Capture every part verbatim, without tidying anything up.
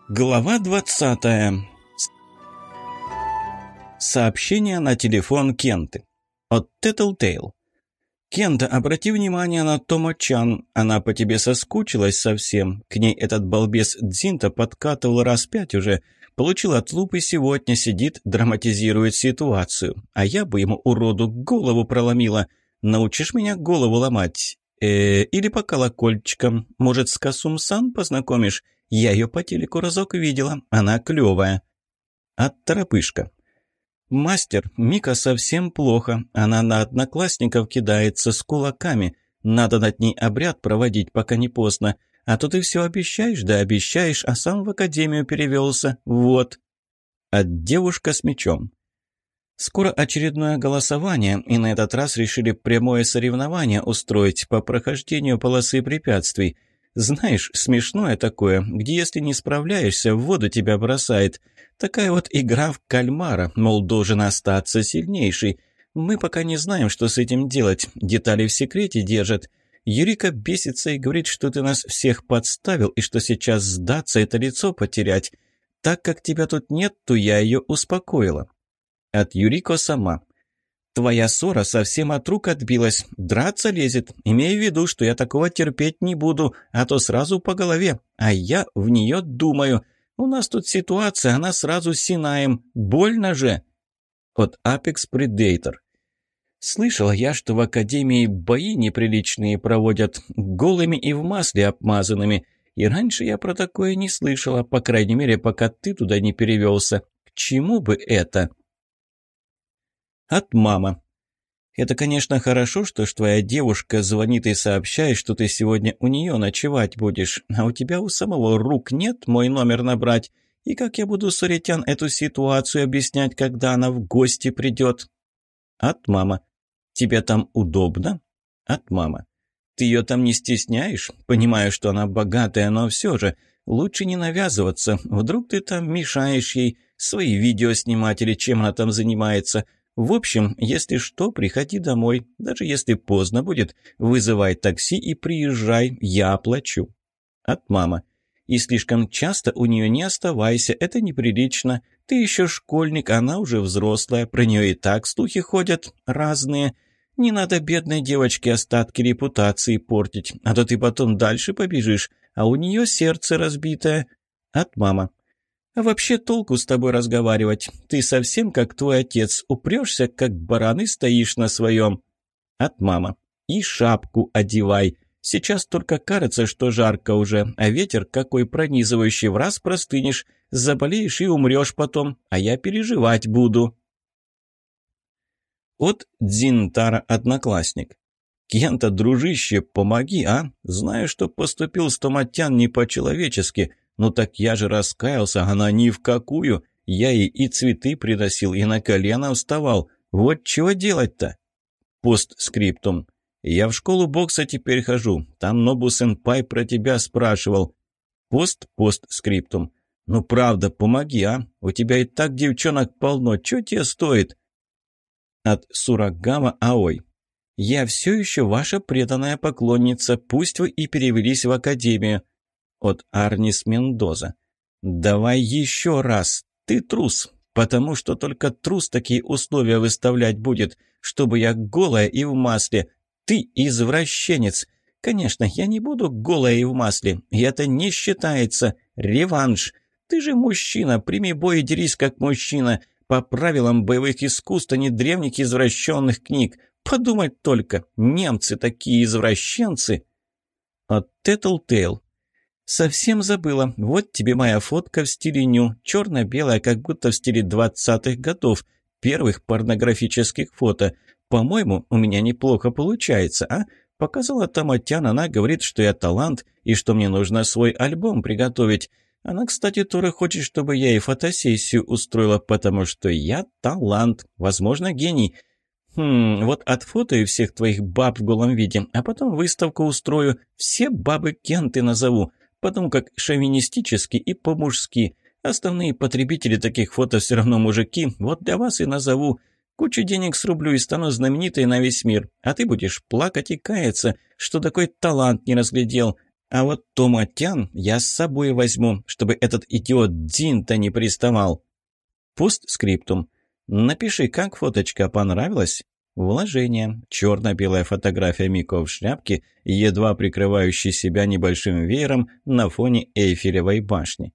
Глава двадцатая. Сообщение на телефон Кенты. От Тэтлтейл. «Кента, обрати внимание на Томо-чан. Она по тебе соскучилась совсем. К ней этот балбес Дзинта подкатывал раз пять уже. Получил отлуп и сегодня сидит, драматизирует ситуацию. А я бы ему, уроду, голову проломила. Научишь меня голову ломать? Э, или по колокольчикам. Может, с Касум-сан познакомишь? Я ее по телеку разок видела. Она клевая». От Торопышка. «Мастер, Мика совсем плохо. Она на одноклассников кидается с кулаками. Надо над ней обряд проводить, пока не поздно. А то ты все обещаешь, да обещаешь, а сам в академию перевелся. Вот». От Девушка с мечом. «Скоро очередное голосование, и на этот раз решили прямое соревнование устроить по прохождению полосы препятствий. Знаешь, смешное такое, где если не справляешься, в воду тебя бросает. Такая вот игра в кальмара, мол, должен остаться сильнейший. Мы пока не знаем, что с этим делать, детали в секрете держат. Юрика бесится и говорит, что ты нас всех подставил, и что сейчас сдаться – это лицо потерять. Так как тебя тут нет, то я ее успокоила». От Юрико сама. «Твоя ссора совсем от рук отбилась. Драться лезет. Имей в виду, что я такого терпеть не буду, а то сразу по голове. А я в нее думаю. У нас тут ситуация, она сразу синаем. Больно же». От Apex Predator. «Слышала я, что в академии бои неприличные проводят, голыми и в масле обмазанными. И раньше я про такое не слышала, по крайней мере, пока ты туда не перевелся. К чему бы это?» От мама. «Это, конечно, хорошо, что ж твоя девушка звонит и сообщает, что ты сегодня у нее ночевать будешь, а у тебя у самого рук нет мой номер набрать. И как я буду, Соритян, эту ситуацию объяснять, когда она в гости придет?» От мама. «Тебе там удобно?» От мама. «Ты ее там не стесняешь? Понимаю, что она богатая, но все же лучше не навязываться. Вдруг ты там мешаешь ей свои видео снимать или чем она там занимается. В общем, если что, приходи домой. Даже если поздно будет, вызывай такси и приезжай, я оплачу». От мама. «И слишком часто у нее не оставайся, это неприлично. Ты еще школьник, она уже взрослая, про нее и так слухи ходят разные. Не надо бедной девочке остатки репутации портить, а то ты потом дальше побежишь, а у нее сердце разбитое». От мама. «А вообще толку с тобой разговаривать? Ты совсем как твой отец, упрешься, как баран, и стоишь на своем». От мама. «И шапку одевай. Сейчас только кажется, что жарко уже, а ветер какой пронизывающий, в раз простынешь, заболеешь и умрешь потом, а я переживать буду». От Дзинтара одноклассник. «Кента, дружище, помоги, а? Знаю, что поступил с Томатян не по-человечески. Ну так я же раскаялся, она ни в какую. Я ей и цветы приносил, и на колено вставал. Вот чего делать-то?» Постскриптум. «Я в школу бокса теперь хожу. Там Нобу-сенпай про тебя спрашивал». Пост-постскриптум. «Ну правда, помоги, а? У тебя и так девчонок полно. Чё тебе стоит?» От Сурагама Аой. «Я все еще ваша преданная поклонница. Пусть вы и перевелись в академию». От Арнис Мендоза. «Давай еще раз. Ты трус, потому что только трус такие условия выставлять будет, чтобы я голая и в масле. Ты извращенец. Конечно, я не буду голая и в масле, и это не считается. Реванш. Ты же мужчина, прими бой и дерись как мужчина. По правилам боевых искусств, а не древних извращенных книг. Подумать только, немцы такие извращенцы». От Тэтлтейл. «Совсем забыла. Вот тебе моя фотка в стиле ню. Черно-белая, как будто в стиле двадцатых годов. Первых порнографических фото. По-моему, у меня неплохо получается, а? Показала Томатян, она говорит, что я талант и что мне нужно свой альбом приготовить. Она, кстати, тоже хочет, чтобы я и фотосессию устроила, потому что я талант, возможно, гений. Хм, вот отфотою всех твоих баб в голом виде, а потом выставку устрою. Все бабы Кенты назову. Потом как шовинистически и по-мужски. Основные потребители таких фото все равно мужики. Вот для вас и назову. Кучу денег срублю и стану знаменитой на весь мир. А ты будешь плакать и каяться, что такой талант не разглядел. А вот Томатян я с собой возьму, чтобы этот идиот Дзинта не приставал. Постскриптум. Напиши, как фоточка понравилась? Вложение. Черно-белая фотография Мико в шляпке, едва прикрывающей себя небольшим веером на фоне Эйфелевой башни.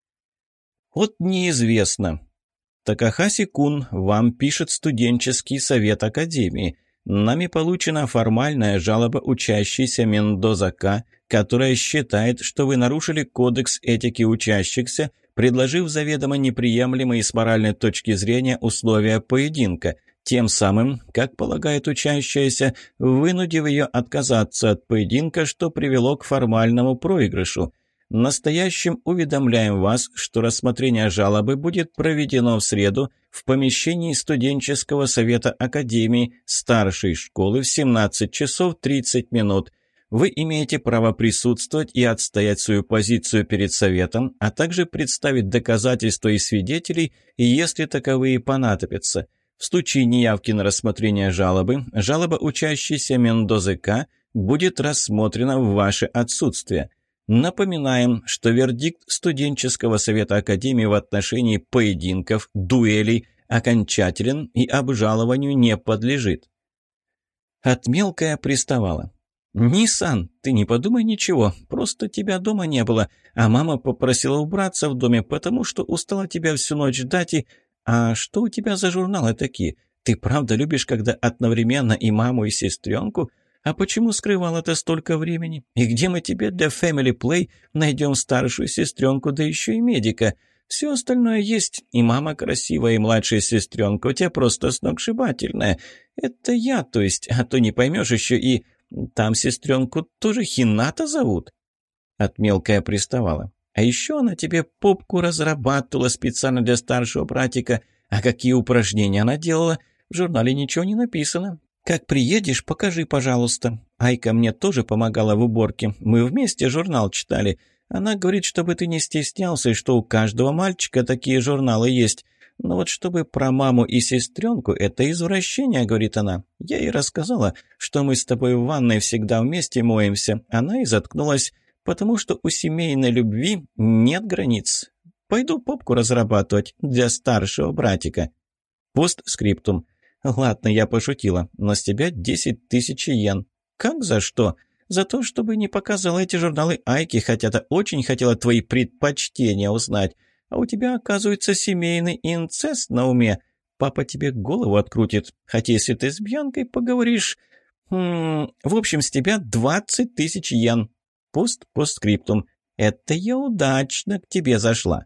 Вот неизвестно. Такахаси-кун, вам пишет студенческий совет Академии. Нами получена формальная жалоба учащейся Мендоза К, которая считает, что вы нарушили кодекс этики учащихся, предложив заведомо неприемлемые с моральной точки зрения условия поединка, тем самым, как полагает учащаяся, вынудив ее отказаться от поединка, что привело к формальному проигрышу. Настоящим уведомляем вас, что рассмотрение жалобы будет проведено в среду в помещении студенческого совета Академии старшей школы в семнадцать часов тридцать минут. Вы имеете право присутствовать и отстоять свою позицию перед советом, а также представить доказательства и свидетелей, если таковые понадобятся. В случае неявки на рассмотрение жалобы, жалоба учащейся Мендозы К будет рассмотрена в ваше отсутствие. Напоминаем, что вердикт студенческого совета Академии в отношении поединков, дуэлей окончателен и обжалованию не подлежит. От мелкая приставала. «Нисан, ты не подумай ничего, просто тебя дома не было, а мама попросила убраться в доме, потому что устала тебя всю ночь ждать и... А что у тебя за журналы такие? Ты правда любишь, когда одновременно и маму, и сестренку? А почему скрывал это столько времени? И где мы тебе для Family Play найдем старшую сестренку, да еще и медика? Все остальное есть, и мама красивая, и младшая сестренка у тебя просто сногсшибательная. Это я, то есть, а то не поймешь еще и... Там сестренку тоже Хината зовут?» От мелкая приставала. «А еще она тебе попку разрабатывала специально для старшего братика. А какие упражнения она делала? В журнале ничего не написано. Как приедешь, покажи, пожалуйста. Айка мне тоже помогала в уборке. Мы вместе журнал читали. Она говорит, чтобы ты не стеснялся, и что у каждого мальчика такие журналы есть. Но вот чтобы про маму и сестренку, это извращение, говорит она. Я ей рассказала, что мы с тобой в ванной всегда вместе моемся. Она и заткнулась, потому что у семейной любви нет границ. Пойду попку разрабатывать для старшего братика». Постскриптум. «Ладно, я пошутила, но с тебя десять тысяч йен». «Как за что?» «За то, чтобы не показала эти журналы Айки, хотя-то очень хотела твои предпочтения узнать. А у тебя, оказывается, семейный инцест на уме. Папа тебе голову открутит. Хотя если ты с Бьянкой поговоришь... Хм, в общем, с тебя двадцать тысяч йен». Пост-постскриптум. «Это я удачно к тебе зашла».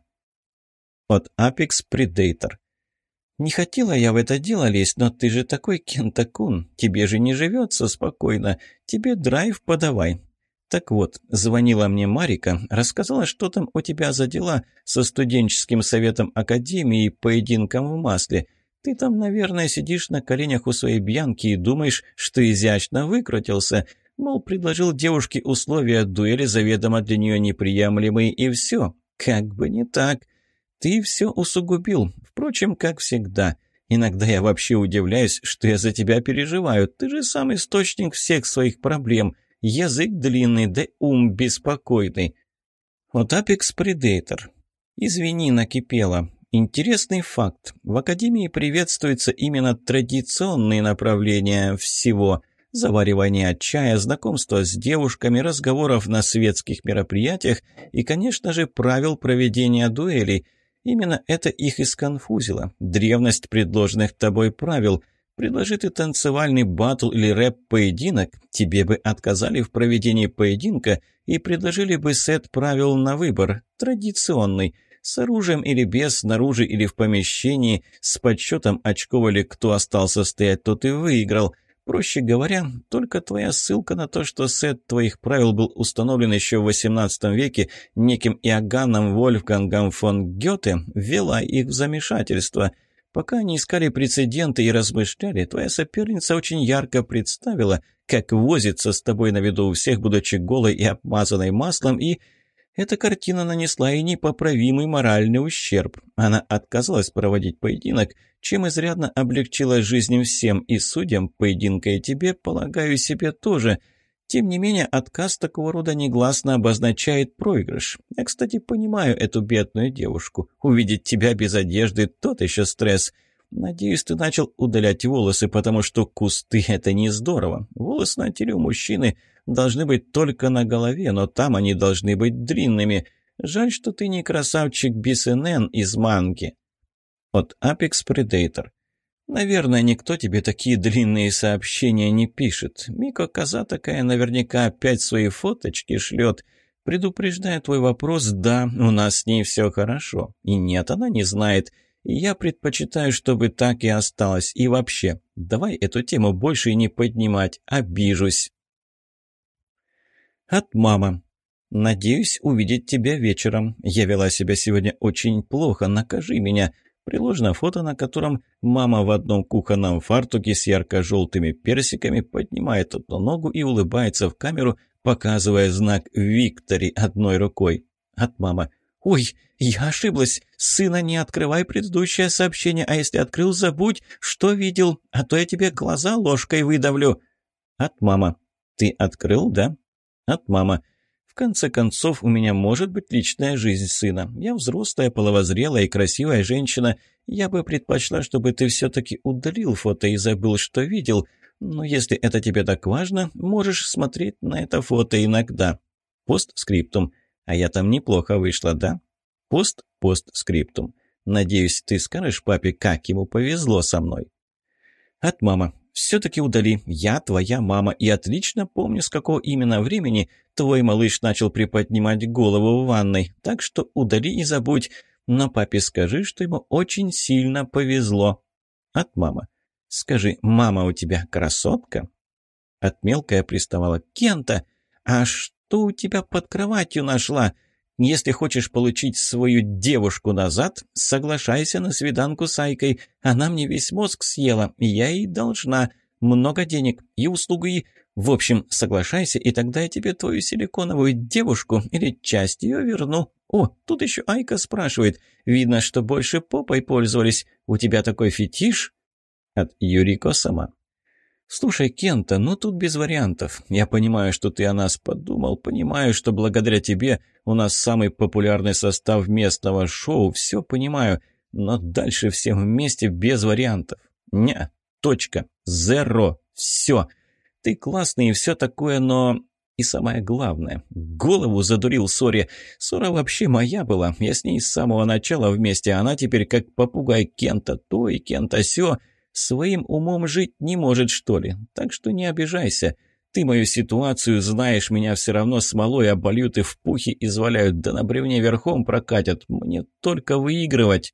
От Apex Predator. «Не хотела я в это дело лезть, но ты же такой Кента-кун. Тебе же не живется спокойно. Тебе драйв подавай». Так вот, звонила мне Марика, рассказала, что там у тебя за дела со студенческим советом Академии и поединком в масле. Ты там, наверное, сидишь на коленях у своей Бьянки и думаешь, что изящно выкрутился. Мол, предложил девушке условия дуэли, заведомо для нее неприемлемые, и все. Как бы не так. Ты все усугубил. Впрочем, как всегда. Иногда я вообще удивляюсь, что я за тебя переживаю. Ты же сам источник всех своих проблем. Язык длинный, да ум беспокойный». Вот Apex Predator. «Извини, накипело. Интересный факт. В Академии приветствуются именно традиционные направления всего. Заваривание чая, знакомство с девушками, разговоров на светских мероприятиях и, конечно же, правил проведения дуэлей. Именно это их и сконфузило. Древность предложенных тобой правил. Предложи ты танцевальный баттл или рэп-поединок, тебе бы отказали в проведении поединка и предложили бы сет правил на выбор, традиционный, с оружием или без, снаружи или в помещении, с подсчетом очков или кто остался стоять, тот и выиграл. Проще говоря, только твоя ссылка на то, что сет твоих правил был установлен еще в восемнадцатом веке неким Иоганном Вольфгангом фон Гёте, ввела их в замешательство. Пока они искали прецеденты и размышляли, твоя соперница очень ярко представила, как возится с тобой на виду у всех, будучи голой и обмазанной маслом, и эта картина нанесла ей непоправимый моральный ущерб. Она отказалась проводить поединок, чем изрядно облегчила жизнь всем, и судьям поединка, и тебе, полагаю, себе тоже. Тем не менее, отказ такого рода негласно обозначает проигрыш. Я, кстати, понимаю эту бедную девушку. Увидеть тебя без одежды – тот еще стресс. Надеюсь, ты начал удалять волосы, потому что кусты – это не здорово. Волосы на теле у мужчины должны быть только на голове, но там они должны быть длинными. Жаль, что ты не красавчик би эс эн эн из манги. От Apex Predator. Наверное, никто тебе такие длинные сообщения не пишет. Мико коза такая наверняка опять свои фоточки шлет. Предупреждая твой вопрос, да, у нас с ней все хорошо. И нет, она не знает. И я предпочитаю, чтобы так и осталось. И вообще, давай эту тему больше и не поднимать. Обижусь. От мамы. Надеюсь увидеть тебя вечером. Я вела себя сегодня очень плохо. Накажи меня. Приложено фото, на котором мама в одном кухонном фартуке с ярко-желтыми персиками поднимает одну ногу и улыбается в камеру, показывая знак «Виктори» одной рукой. От мамы. «Ой, я ошиблась. Сына, не открывай предыдущее сообщение, а если открыл, забудь, что видел, а то я тебе глаза ложкой выдавлю». От мамы. «Ты открыл, да?» От мамы. В конце концов, у меня может быть личная жизнь сына. Я взрослая, половозрелая и красивая женщина. Я бы предпочла, чтобы ты все-таки удалил фото и забыл, что видел. Но если это тебе так важно, можешь смотреть на это фото иногда. Постскриптум. А я там неплохо вышла, да? Пост-постскриптум. Надеюсь, ты скажешь папе, как ему повезло со мной. От мамы. Все-таки удали. Я твоя мама и отлично помню, с какого именно времени твой малыш начал приподнимать голову в ванной. Так что удали и забудь. Но папе скажи, что ему очень сильно повезло. От мамы. Скажи, мама у тебя красотка? От мелкая приставала. Кента, а что у тебя под кроватью нашла? Если хочешь получить свою девушку назад, соглашайся на свиданку с Айкой. Она мне весь мозг съела, и я ей должна много денег и услугу, и... В общем, соглашайся, и тогда я тебе твою силиконовую девушку или часть ее верну. О, тут еще Айка спрашивает. Видно, что больше попой пользовались. У тебя такой фетиш? От Юрико сама. «Слушай, Кента, ну тут без вариантов. Я понимаю, что ты о нас подумал, понимаю, что благодаря тебе у нас самый популярный состав местного шоу, все понимаю, но дальше всем вместе без вариантов. Не, точка, зеро, все. Ты классный и все такое, но... И самое главное, голову задурил Соре. Сора вообще моя была, я с ней с самого начала вместе, а она теперь как попугай Кента то и Кента сё. Своим умом жить не может, что ли? Так что не обижайся. Ты мою ситуацию знаешь, меня все равно смолой обольют и в пухе изваляют, да на бревне верхом прокатят. Мне только выигрывать».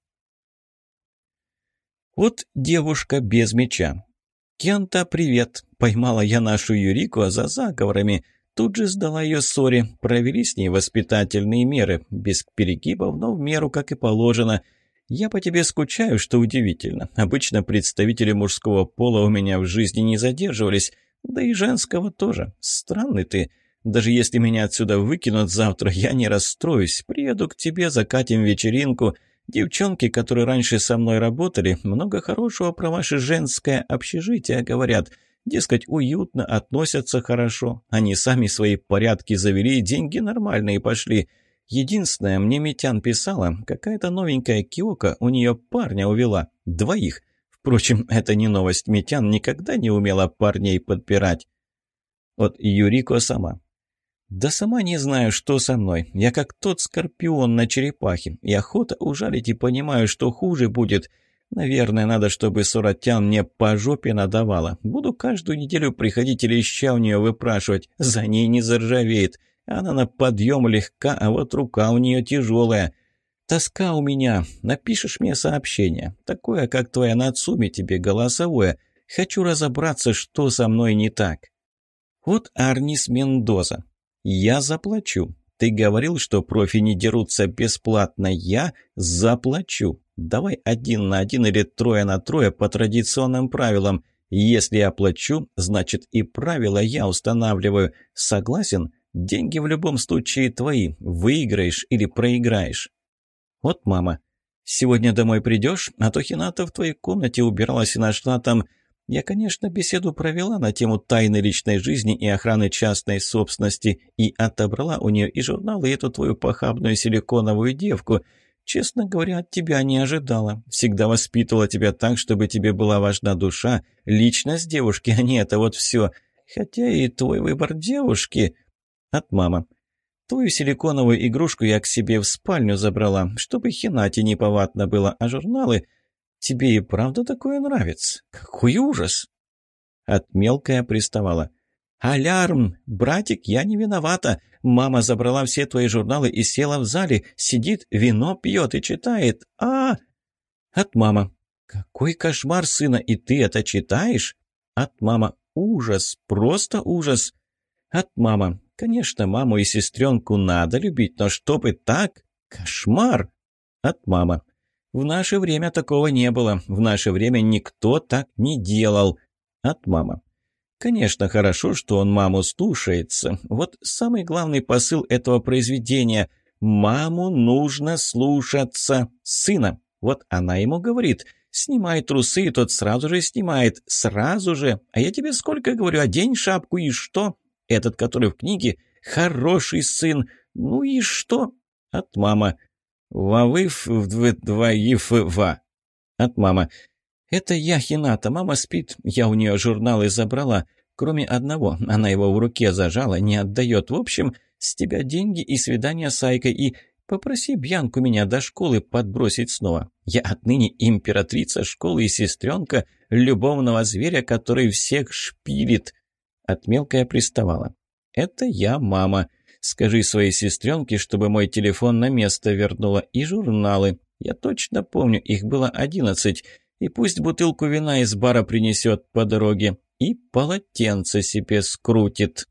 Вот девушка без меча. «Кента, привет. Поймала я нашу Юрику за заговорами. Тут же сдала ее Соре. Провели с ней воспитательные меры. Без перегибов, но в меру, как и положено. Я по тебе скучаю, что удивительно. Обычно представители мужского пола у меня в жизни не задерживались, да и женского тоже. Странный ты. Даже если меня отсюда выкинут завтра, я не расстроюсь. Приеду к тебе, закатим вечеринку. Девчонки, которые раньше со мной работали, много хорошего про ваше женское общежитие говорят. Дескать, уютно, относятся хорошо. Они сами свои порядки завели, деньги нормальные пошли. Единственное, мне Митян писала, какая-то новенькая Киока у нее парня увела. Двоих. Впрочем, это не новость. Митян никогда не умела парней подпирать. Вот Юрико сама. Да сама не знаю, что со мной. Я как тот скорпион на черепахе. И охота ужалить, и понимаю, что хуже будет. Наверное, надо, чтобы Соратян мне по жопе надавала. Буду каждую неделю приходить и леща у нее выпрашивать. За ней не заржавеет. Она на подъем легка, а вот рука у нее тяжелая. Тоска у меня. Напишешь мне сообщение. Такое, как твоя Нацуми, тебе голосовое. Хочу разобраться, что со мной не так. Вот Арнис Мендоза. Я заплачу. Ты говорил, что профи не дерутся бесплатно. Я заплачу. Давай один на один или трое на трое по традиционным правилам. Если я плачу, значит и правила я устанавливаю. Согласен? Деньги в любом случае твои. Выиграешь или проиграешь. Вот мама. Сегодня домой придешь, а то Хината в твоей комнате убиралась и нашла там... Я, конечно, беседу провела на тему тайны личной жизни и охраны частной собственности и отобрала у нее и журналы, и эту твою похабную силиконовую девку. Честно говоря, от тебя не ожидала. Всегда воспитывала тебя так, чтобы тебе была важна душа, личность девушки, а не это вот все. Хотя и твой выбор девушки... От мамы. Твою силиконовую игрушку я к себе в спальню забрала, чтобы Хинате неповадно было, а журналы... Тебе и правда такое нравится? Какой ужас!» От мелкая приставала. «Алярм! Братик, я не виновата. Мама забрала все твои журналы и села в зале, сидит, вино пьет и читает. А, От мама. «Какой кошмар, сына, и ты это читаешь?» От мама. «Ужас, просто ужас!» От мама. «Конечно, маму и сестренку надо любить, но чтобы так? Кошмар!» От мама. «В наше время такого не было. В наше время никто так не делал». От мама. «Конечно, хорошо, что он маму слушается. Вот самый главный посыл этого произведения. Маму нужно слушаться. Сына». Вот она ему говорит: «Снимай трусы», и тот сразу же снимает. Сразу же. А я тебе сколько говорю: одень шапку, и что? Этот, который в книге, хороший сын. Ну и что? От мама. «Вавыв вдвоив ва». От мама. «Это я, Хината, мама спит, я у нее журналы забрала. Кроме одного, она его в руке зажала, не отдает. В общем, с тебя деньги и свидание с Айкой, и попроси Бьянку меня до школы подбросить снова. Я отныне императрица школы и сестренка любовного зверя, который всех шпилит». От мелкая приставала. «Это я, мама. Скажи своей сестренке, чтобы мой телефон на место вернула, и журналы. Я точно помню, их было одиннадцать. И пусть бутылку вина из бара принесет по дороге. И полотенце себе скрутит».